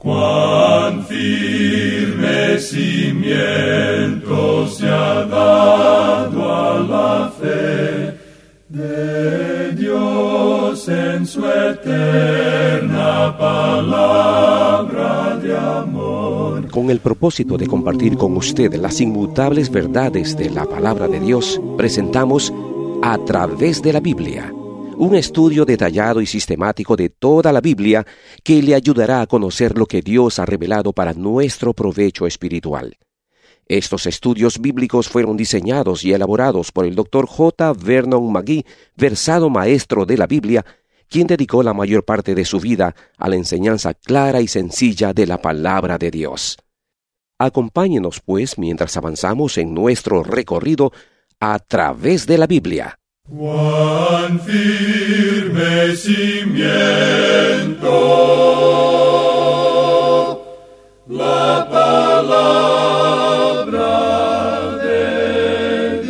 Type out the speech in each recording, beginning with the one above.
Cuán firme cimiento se ha dado a la fe de Dios en su eterna palabra de amor. Con el propósito de compartir con usted las inmutables verdades de la palabra de Dios, presentamos A Través de la Biblia, un estudio detallado y sistemático de toda la Biblia que le ayudará a conocer lo que Dios ha revelado para nuestro provecho espiritual. Estos estudios bíblicos fueron diseñados y elaborados por el Dr. J. Vernon McGee, versado maestro de la Biblia, quien dedicó la mayor parte de su vida a la enseñanza clara y sencilla de la palabra de Dios. Acompáñenos, pues, mientras avanzamos en nuestro recorrido a través de la Biblia. Cuán firme cimiento la palabra de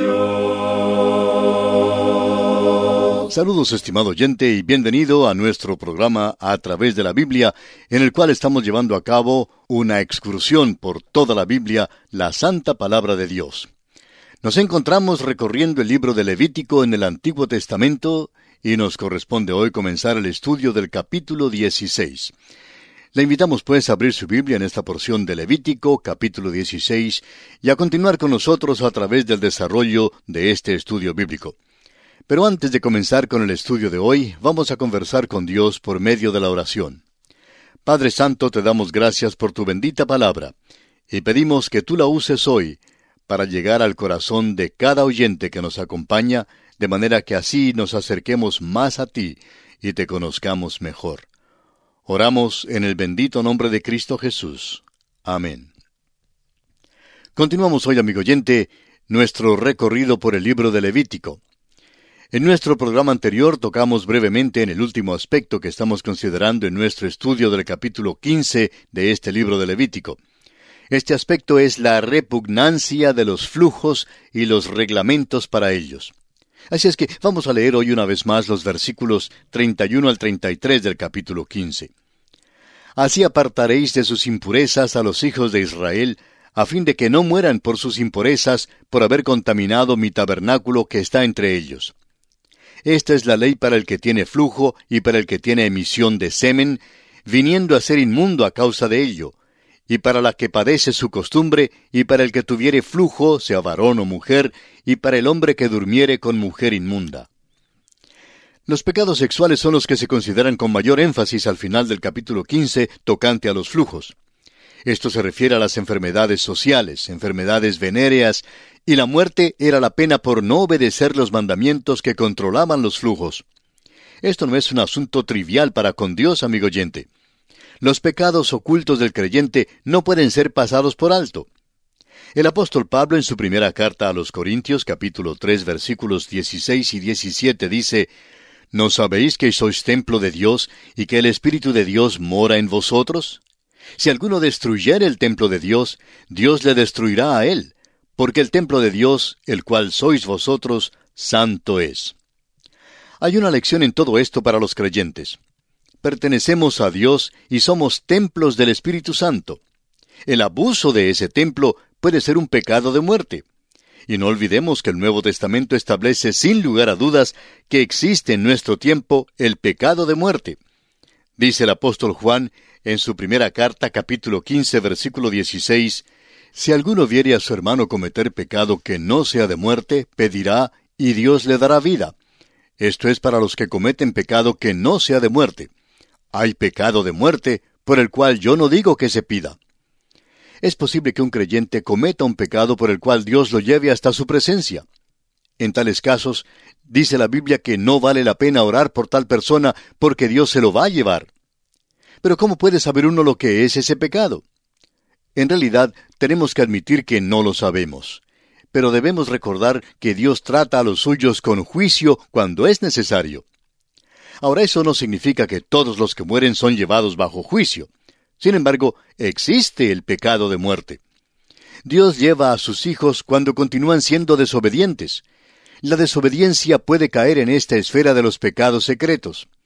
Dios. Saludos, estimado oyente, y bienvenido a nuestro programa A Través de la Biblia, en el cual estamos llevando a cabo una excursión por toda la Biblia, la Santa Palabra de Dios. Nos encontramos recorriendo el libro de Levítico en el Antiguo Testamento y nos corresponde hoy comenzar el estudio del capítulo 16. Le invitamos pues a abrir su Biblia en esta porción de Levítico, capítulo 16, y a continuar con nosotros a través del desarrollo de este estudio bíblico. Pero antes de comenzar con el estudio de hoy, vamos a conversar con Dios por medio de la oración. Padre Santo, te damos gracias por tu bendita palabra, y pedimos que tú la uses hoy, para llegar al corazón de cada oyente que nos acompaña, de manera que así nos acerquemos más a ti y te conozcamos mejor. Oramos en el bendito nombre de Cristo Jesús. Amén. Continuamos hoy, amigo oyente, nuestro recorrido por el libro de Levítico. En nuestro programa anterior tocamos brevemente en el último aspecto que estamos considerando en nuestro estudio del capítulo 15 de este libro de Levítico. Este aspecto es la repugnancia de los flujos y los reglamentos para ellos. Así es que vamos a leer hoy una vez más los versículos 31 al 33 del capítulo 15. Así apartaréis de sus impurezas a los hijos de Israel, a fin de que no mueran por sus impurezas, por haber contaminado mi tabernáculo que está entre ellos. Esta es la ley para el que tiene flujo y para el que tiene emisión de semen, viniendo a ser inmundo a causa de ello, y para la que padece su costumbre, y para el que tuviere flujo, sea varón o mujer, y para el hombre que durmiere con mujer inmunda. Los pecados sexuales son los que se consideran con mayor énfasis al final del capítulo 15, tocante a los flujos. Esto se refiere a las enfermedades sociales, enfermedades venéreas, y la muerte era la pena por no obedecer los mandamientos que controlaban los flujos. Esto no es un asunto trivial para con Dios, amigo oyente. Los pecados ocultos del creyente no pueden ser pasados por alto. El apóstol Pablo en su primera carta a los Corintios, capítulo 3, versículos 16 y 17, dice: ¿No sabéis que sois templo de Dios y que el Espíritu de Dios mora en vosotros? Si alguno destruyere el templo de Dios, Dios le destruirá a él, porque el templo de Dios, el cual sois vosotros, santo es. Hay una lección en todo esto para los creyentes. Pertenecemos a Dios y somos templos del Espíritu Santo. El abuso de ese templo puede ser un pecado de muerte. Y no olvidemos que el Nuevo Testamento establece sin lugar a dudas que existe en nuestro tiempo el pecado de muerte. Dice el apóstol Juan en su primera carta, capítulo 15, versículo 16, «Si alguno viere a su hermano cometer pecado que no sea de muerte, pedirá, y Dios le dará vida». Esto es para los que cometen pecado que no sea de muerte. Hay pecado de muerte, por el cual yo no digo que se pida. Es posible que un creyente cometa un pecado por el cual Dios lo lleve hasta su presencia. En tales casos, dice la Biblia que no vale la pena orar por tal persona porque Dios se lo va a llevar. Pero ¿cómo puede saber uno lo que es ese pecado? En realidad, tenemos que admitir que no lo sabemos. Pero debemos recordar que Dios trata a los suyos con juicio cuando es necesario. Ahora, eso no significa que todos los que mueren son llevados bajo juicio. Sin embargo, existe el pecado de muerte. Dios lleva a sus hijos cuando continúan siendo desobedientes. La desobediencia puede caer en esta esfera de los pecados secretos.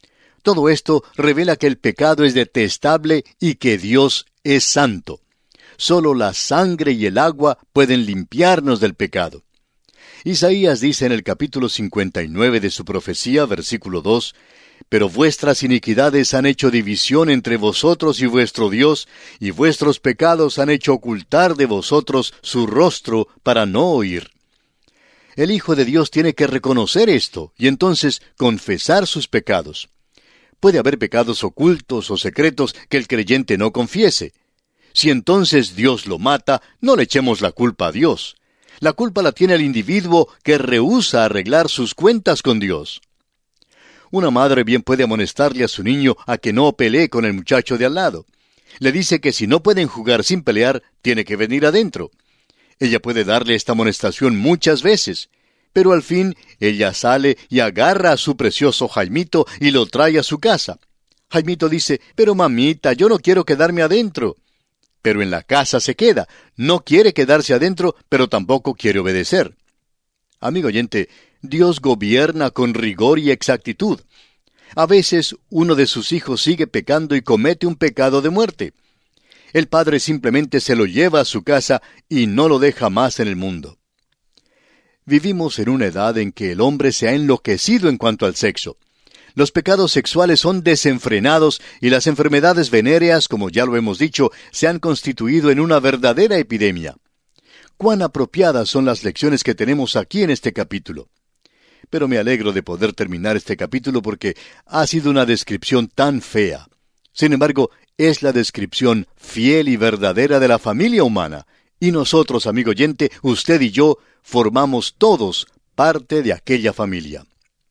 Todo esto revela que el pecado es detestable y que Dios es santo. Solo la sangre y el agua pueden limpiarnos del pecado. Isaías dice en el capítulo 59 de su profecía, versículo 2, «Pero vuestras iniquidades han hecho división entre vosotros y vuestro Dios, y vuestros pecados han hecho ocultar de vosotros su rostro para no oír». El Hijo de Dios tiene que reconocer esto, y entonces confesar sus pecados. Puede haber pecados ocultos o secretos que el creyente no confiese. Si entonces Dios lo mata, no le echemos la culpa a Dios. La culpa la tiene el individuo que rehúsa arreglar sus cuentas con Dios. Una madre bien puede amonestarle a su niño a que no pelee con el muchacho de al lado. Le dice que si no pueden jugar sin pelear, tiene que venir adentro. Ella puede darle esta amonestación muchas veces, pero al fin ella sale y agarra a su precioso Jaimito y lo trae a su casa. Jaimito dice, «Pero mamita, yo no quiero quedarme adentro». Pero en la casa se queda. No quiere quedarse adentro, pero tampoco quiere obedecer. Amigo oyente, Dios gobierna con rigor y exactitud. A veces uno de sus hijos sigue pecando y comete un pecado de muerte. El padre simplemente se lo lleva a su casa y no lo deja más en el mundo. Vivimos en una edad en que el hombre se ha enloquecido en cuanto al sexo. Los pecados sexuales son desenfrenados y las enfermedades venéreas, como ya lo hemos dicho, se han constituido en una verdadera epidemia. Cuán apropiadas son las lecciones que tenemos aquí en este capítulo. Pero me alegro de poder terminar este capítulo porque ha sido una descripción tan fea. Sin embargo, es la descripción fiel y verdadera de la familia humana. Y nosotros, amigo oyente, usted y yo, formamos todos parte de aquella familia.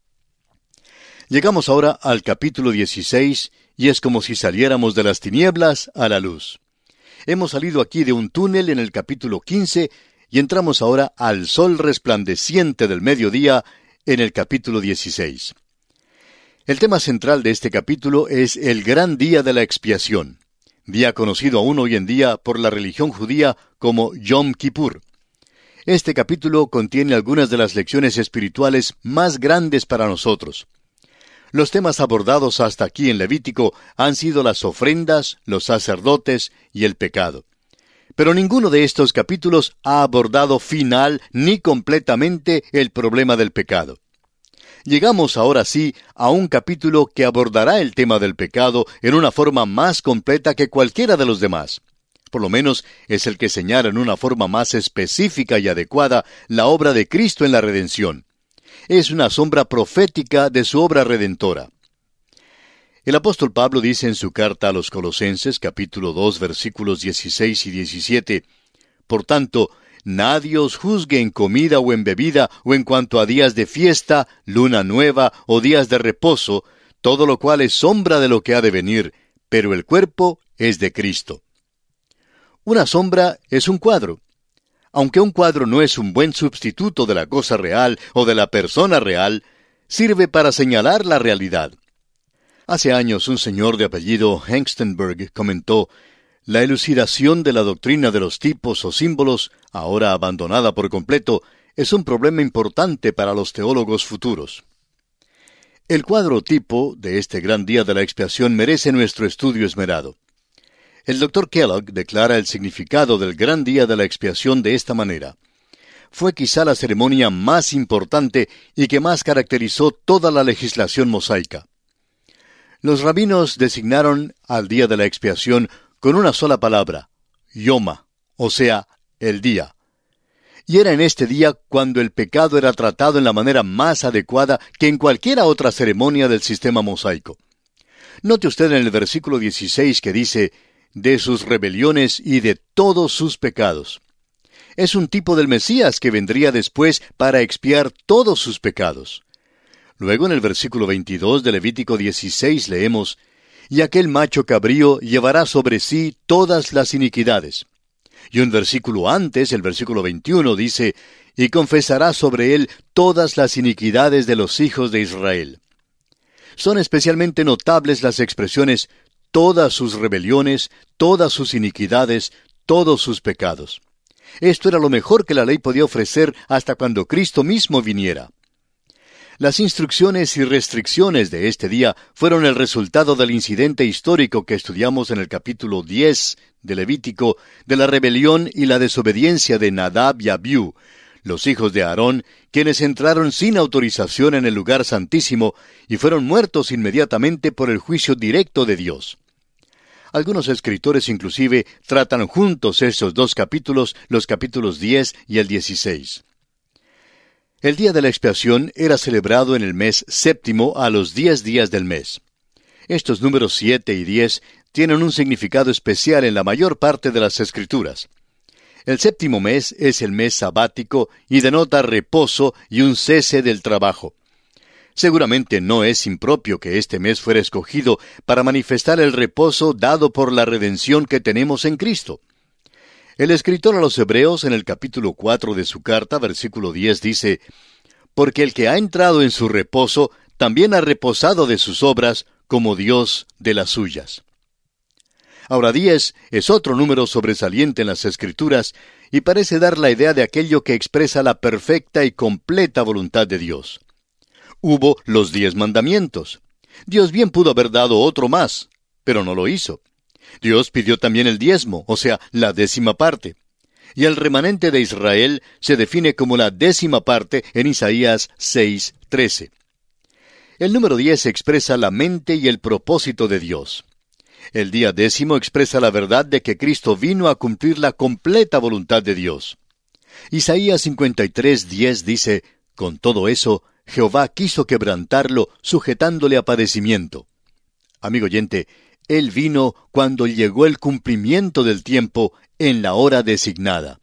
Llegamos ahora al capítulo 16, y es como si saliéramos de las tinieblas a la luz. Hemos salido aquí de un túnel en el capítulo 15, y entramos ahora al sol resplandeciente del mediodía en el capítulo 16. El tema central de este capítulo es el gran día de la expiación, día conocido aún hoy en día por la religión judía como Yom Kippur. Este capítulo contiene algunas de las lecciones espirituales más grandes para nosotros. Los temas abordados hasta aquí en Levítico han sido las ofrendas, los sacerdotes y el pecado. Pero ninguno de estos capítulos ha abordado final ni completamente el problema del pecado. Llegamos ahora sí a un capítulo que abordará el tema del pecado en una forma más completa que cualquiera de los demás. Por lo menos es el que señala en una forma más específica y adecuada la obra de Cristo en la redención. Es una sombra profética de su obra redentora. El apóstol Pablo dice en su carta a los Colosenses, capítulo 2, versículos 16 y 17, «Por tanto, nadie os juzgue en comida o en bebida, o en cuanto a días de fiesta, luna nueva, o días de reposo, todo lo cual es sombra de lo que ha de venir, pero el cuerpo es de Cristo». Una sombra es un cuadro. Aunque un cuadro no es un buen sustituto de la cosa real o de la persona real, sirve para señalar la realidad. Hace años un señor de apellido Hengstenberg comentó, «La elucidación de la doctrina de los tipos o símbolos, ahora abandonada por completo, es un problema importante para los teólogos futuros». El cuadro tipo de este gran día de la expiación merece nuestro estudio esmerado. El Dr. Kellogg declara el significado del gran día de la expiación de esta manera. Fue quizá la ceremonia más importante y que más caracterizó toda la legislación mosaica. Los rabinos designaron al día de la expiación con una sola palabra, yoma, o sea, el día. Y era en este día cuando el pecado era tratado en la manera más adecuada que en cualquier otra ceremonia del sistema mosaico. Note usted en el versículo 16 que dice, «de sus rebeliones y de todos sus pecados». Es un tipo del Mesías que vendría después para expiar todos sus pecados. Luego en el versículo 22 de Levítico 16 leemos, «Y aquel macho cabrío llevará sobre sí todas las iniquidades». Y un versículo antes, el versículo 21, dice, «y confesará sobre él todas las iniquidades de los hijos de Israel». Son especialmente notables las expresiones «todas sus rebeliones, todas sus iniquidades, todos sus pecados». Esto era lo mejor que la ley podía ofrecer hasta cuando Cristo mismo viniera. Las instrucciones y restricciones de este día fueron el resultado del incidente histórico que estudiamos en el capítulo 10 de Levítico, de la rebelión y la desobediencia de Nadab y Abiú, los hijos de Aarón, quienes entraron sin autorización en el lugar santísimo y fueron muertos inmediatamente por el juicio directo de Dios. Algunos escritores inclusive tratan juntos estos dos capítulos, los capítulos 10 y el 16. El día de la expiación era celebrado en el mes séptimo a los 10 días del mes. Estos números 7 y 10 tienen un significado especial en la mayor parte de las Escrituras. El séptimo mes es el mes sabático y denota reposo y un cese del trabajo. Seguramente no es impropio que este mes fuera escogido para manifestar el reposo dado por la redención que tenemos en Cristo. El escritor a los Hebreos en el capítulo 4 de su carta, versículo 10, dice: «Porque el que ha entrado en su reposo, también ha reposado de sus obras, como Dios de las suyas». Ahora 10 es otro número sobresaliente en las Escrituras y parece dar la idea de aquello que expresa la perfecta y completa voluntad de Dios. Hubo los 10 mandamientos. Dios bien pudo haber dado otro más, pero no lo hizo. Dios pidió también el diezmo, o sea, la 10ª parte. Y el remanente de Israel se define como la 10ª parte en Isaías 6:13. El número 10 expresa la mente y el propósito de Dios. El día 10 expresa la verdad de que Cristo vino a cumplir la completa voluntad de Dios. Isaías 53:10 dice: «Con todo eso, Jehová quiso quebrantarlo, sujetándole a padecimiento». Amigo oyente, Él vino cuando llegó el cumplimiento del tiempo, en la hora designada.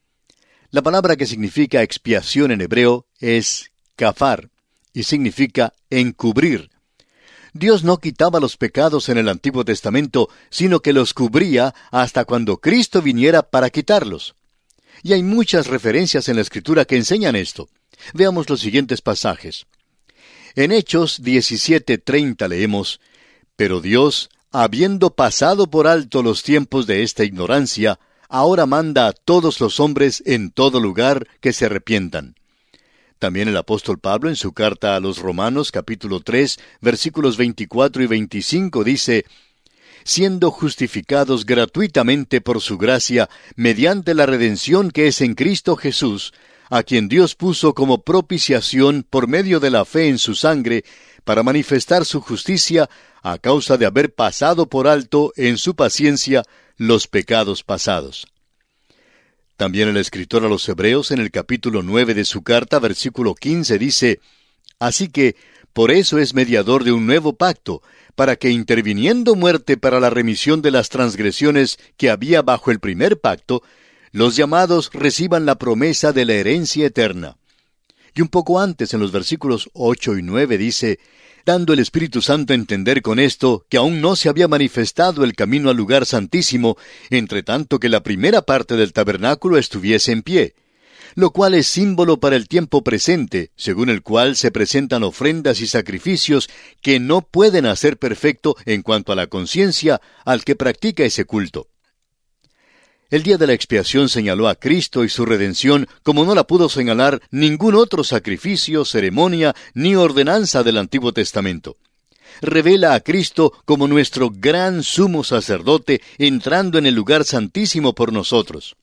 La palabra que significa expiación en hebreo es kafar, y significa encubrir. Dios no quitaba los pecados en el Antiguo Testamento, sino que los cubría hasta cuando Cristo viniera para quitarlos. Y hay muchas referencias en la Escritura que enseñan esto. Veamos los siguientes pasajes. En Hechos 17:30 leemos: «Pero Dios, habiendo pasado por alto los tiempos de esta ignorancia, ahora manda a todos los hombres en todo lugar que se arrepientan». También el apóstol Pablo en su carta a los Romanos capítulo 3, versículos 24 y 25 dice: «Siendo justificados gratuitamente por su gracia, mediante la redención que es en Cristo Jesús, a quien Dios puso como propiciación por medio de la fe en su sangre, para manifestar su justicia, a causa de haber pasado por alto en su paciencia los pecados pasados». También el escritor a los Hebreos en el capítulo 9 de su carta, versículo 15, dice: «Así que, por eso es mediador de un nuevo pacto, para que interviniendo muerte para la remisión de las transgresiones que había bajo el primer pacto, los llamados reciban la promesa de la herencia eterna». Y un poco antes, en los versículos 8 y 9, dice: «Dando el Espíritu Santo a entender con esto que aún no se había manifestado el camino al lugar santísimo, entre tanto que la primera parte del tabernáculo estuviese en pie, lo cual es símbolo para el tiempo presente, según el cual se presentan ofrendas y sacrificios que no pueden hacer perfecto en cuanto a la conciencia al que practica ese culto». El día de la expiación señaló a Cristo y su redención como no la pudo señalar ningún otro sacrificio, ceremonia ni ordenanza del Antiguo Testamento. Revela a Cristo como nuestro gran sumo sacerdote entrando en el lugar santísimo por nosotros.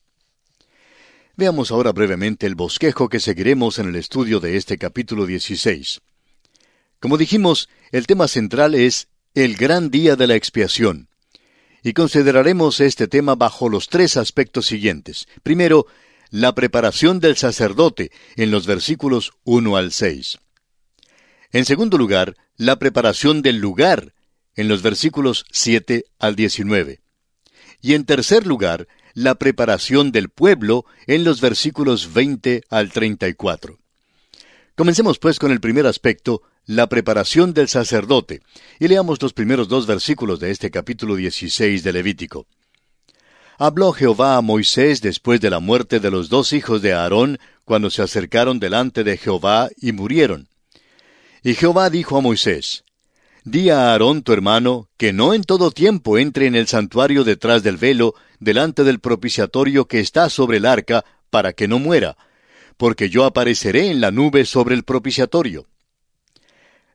Veamos ahora brevemente el bosquejo que seguiremos en el estudio de este capítulo 16. Como dijimos, el tema central es el gran día de la expiación. Y consideraremos este tema bajo los 3 aspectos siguientes. Primero, la preparación del sacerdote, en los versículos 1 al 6. En segundo lugar, la preparación del lugar, en los versículos 7 al 19. Y en tercer lugar, la preparación del pueblo, en los versículos 20 al 34. Comencemos pues con el primer aspecto, la preparación del sacerdote, y leamos los primeros 2 versículos de este capítulo 16 de Levítico. Habló Jehová a Moisés después de la muerte de los 2 hijos de Aarón, cuando se acercaron delante de Jehová y murieron. Y Jehová dijo a Moisés: Di a Aarón tu hermano, que no en todo tiempo entre en el santuario detrás del velo, delante del propiciatorio que está sobre el arca, para que no muera, porque yo apareceré en la nube sobre el propiciatorio.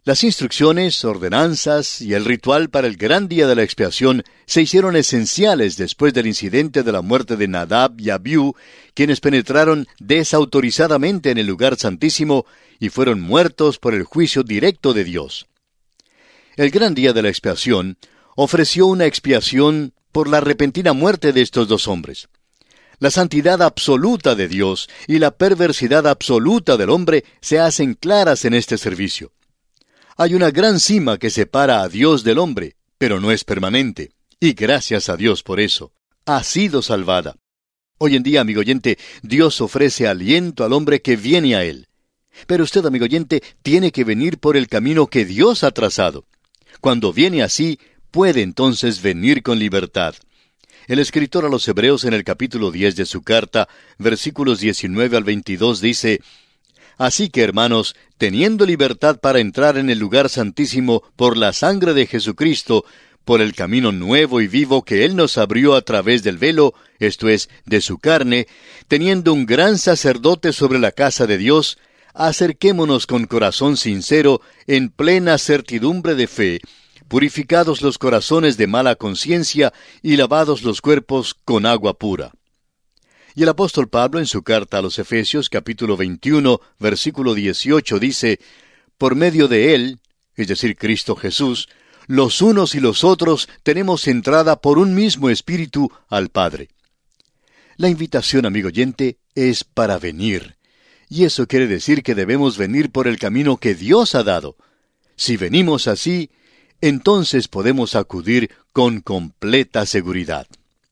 Las instrucciones, ordenanzas y el ritual para el gran día de la expiación se hicieron esenciales después del incidente de la muerte de Nadab y Abiú, quienes penetraron desautorizadamente en el lugar santísimo y fueron muertos por el juicio directo de Dios. El gran día de la expiación ofreció una expiación por la repentina muerte de estos dos hombres. La santidad absoluta de Dios y la perversidad absoluta del hombre se hacen claras en este servicio. Hay una gran cima que separa a Dios del hombre, pero no es permanente. Y gracias a Dios por eso. Ha sido salvada. Hoy en día, amigo oyente, Dios ofrece aliento al hombre que viene a Él. Pero usted, amigo oyente, tiene que venir por el camino que Dios ha trazado. Cuando viene así, puede entonces venir con libertad. El escritor a los Hebreos en el capítulo 10 de su carta, versículos 19 al 22 dice: Así que, hermanos, teniendo libertad para entrar en el lugar santísimo por la sangre de Jesucristo, por el camino nuevo y vivo que Él nos abrió a través del velo, esto es, de su carne, teniendo un gran sacerdote sobre la casa de Dios, acerquémonos con corazón sincero, en plena certidumbre de fe, purificados los corazones de mala conciencia y lavados los cuerpos con agua pura. Y el apóstol Pablo en su carta a los Efesios capítulo 21, versículo 18 dice: Por medio de Él, es decir, Cristo Jesús, los unos y los otros tenemos entrada por un mismo Espíritu al Padre. La invitación, amigo oyente, es para venir. Y eso quiere decir que debemos venir por el camino que Dios ha dado. Si venimos así, entonces podemos acudir con completa seguridad.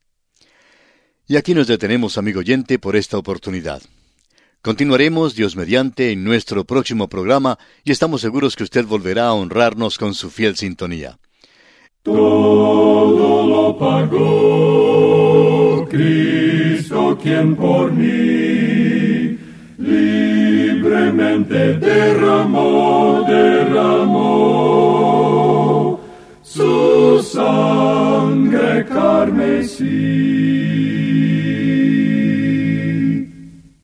Y aquí nos detenemos, amigo oyente, por esta oportunidad. Continuaremos, Dios mediante, en nuestro próximo programa y estamos seguros que usted volverá a honrarnos con su fiel sintonía. Todo lo pagó Cristo, quien por mí libremente derramó su sangre carmesí.